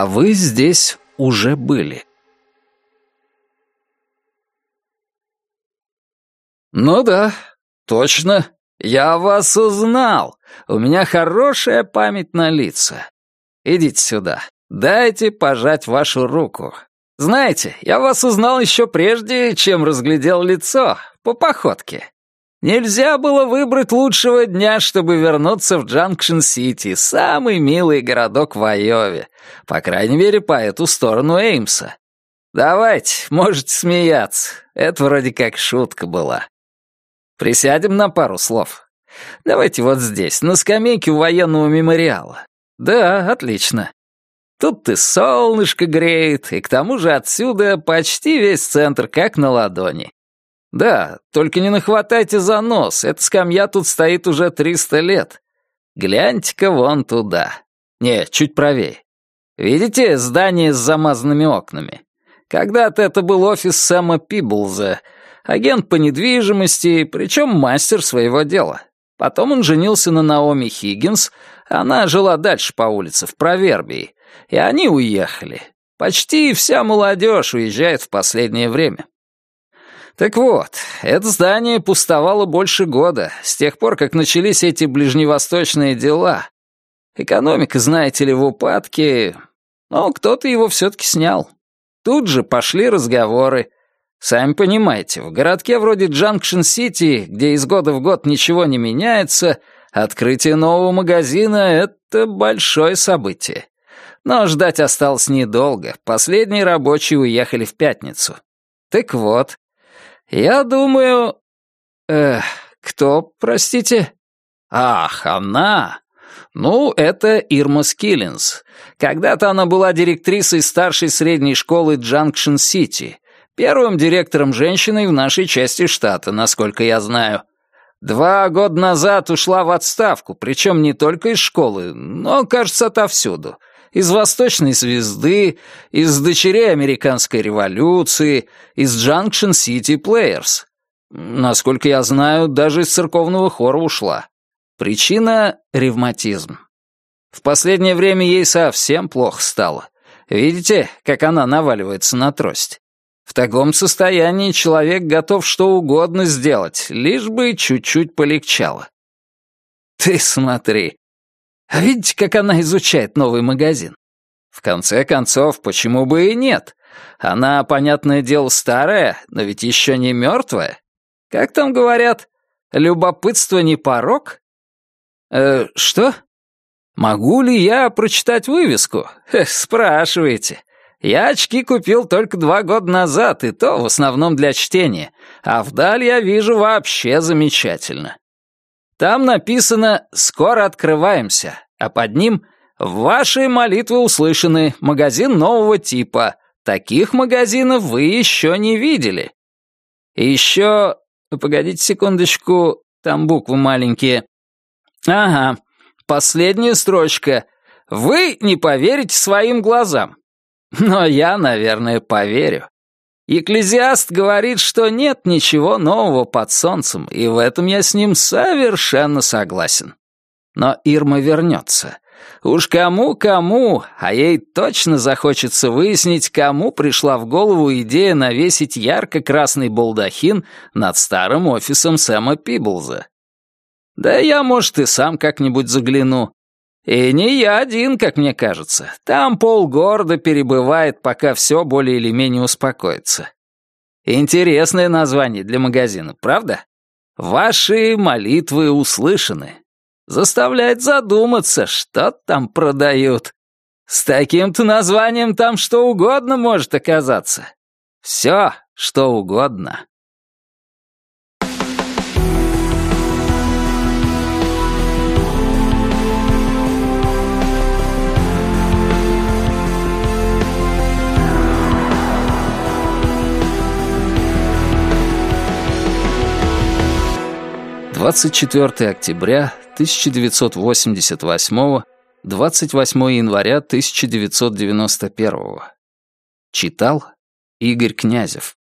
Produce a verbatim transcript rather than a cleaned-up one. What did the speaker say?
А вы здесь уже были. Ну да, точно. Я вас узнал. У меня хорошая память на лица. Идите сюда. Дайте пожать вашу руку. Знаете, я вас узнал еще прежде, чем разглядел лицо, по походке. Нельзя было выбрать лучшего дня, чтобы вернуться в Джанкшн-Сити, самый милый городок в Айове, по крайней мере, по эту сторону Эймса. Давайте, можете смеяться, это вроде как шутка была. Присядем на пару слов. Давайте вот здесь, на скамейке у военного мемориала. Да, отлично. Тут и солнышко греет, и к тому же отсюда почти весь центр как на ладони. Да, только не нахватайте за нос, эта скамья тут стоит уже триста лет. Гляньте-ка вон туда. Не, чуть правее. Видите здание с замазанными окнами? Когда-то это был офис Сэма Пиблза, агент по недвижимости, причем мастер своего дела. Потом он женился на Наоми Хиггинс, она жила дальше по улице, в Провербии, и они уехали. Почти вся молодежь уезжает в последнее время. Так вот, это здание пустовало больше года, с тех пор, как начались эти ближневосточные дела. Экономика, знаете ли, в упадке, но кто-то его все-таки снял. Тут же пошли разговоры. Сами понимаете, в городке вроде Джанкшн-Сити, где из года в год ничего не меняется, открытие нового магазина — это большое событие. Но ждать осталось недолго, последние рабочие уехали в пятницу. Так вот, я думаю... Эх, кто, простите? Ах, она! Ну, это Ирма Скиллинс. Когда-то она была директрисой старшей средней школы Джанкшн-Сити, первым директором женщиной в нашей части штата, насколько я знаю. Два года назад ушла в отставку, причем не только из школы, но, кажется, отовсюду. Из «Восточной звезды», из «Дочерей американской революции», из «Джанкшн-Сити Плеерс». Насколько я знаю, даже из церковного хора ушла. Причина — ревматизм. В последнее время ей совсем плохо стало. Видите, как она наваливается на трость? В таком состоянии человек готов что угодно сделать, лишь бы чуть-чуть полегчало. Ты смотри. А видите, как она изучает новый магазин? В конце концов, почему бы и нет? Она, понятное дело, старая, но ведь еще не мертвая. Как там говорят, любопытство не порок? Э, что? Могу ли я прочитать вывеску? Эх, спрашиваете. Я очки купил только два года назад, и то в основном для чтения, а вдаль я вижу вообще замечательно. Там написано «Скоро открываемся», а под ним «Ваши молитвы услышаны, магазин нового типа. Таких магазинов вы еще не видели». И еще... Погодите секундочку, там буквы маленькие. Ага, последняя строчка. Вы не поверите своим глазам. Но я, наверное, поверю. Экклезиаст говорит, что нет ничего нового под солнцем, и в этом я с ним совершенно согласен. Но Ирма вернется. Уж кому-кому, а ей точно захочется выяснить, кому пришла в голову идея навесить ярко-красный балдахин над старым офисом Сэма Пиблза. Да я, может, и сам как-нибудь загляну. И не я один, как мне кажется. Там полгорода перебывает, пока все более или менее успокоится. Интересное название для магазина, правда? «Ваши молитвы услышаны». Заставляет задуматься, что там продают. С таким-то названием там что угодно может оказаться. Все, что угодно. двадцать четвёртого октября тысяча девятьсот восемьдесят восьмого, двадцать восьмого января тысяча девятьсот девяносто первого. Читал Игорь Князев.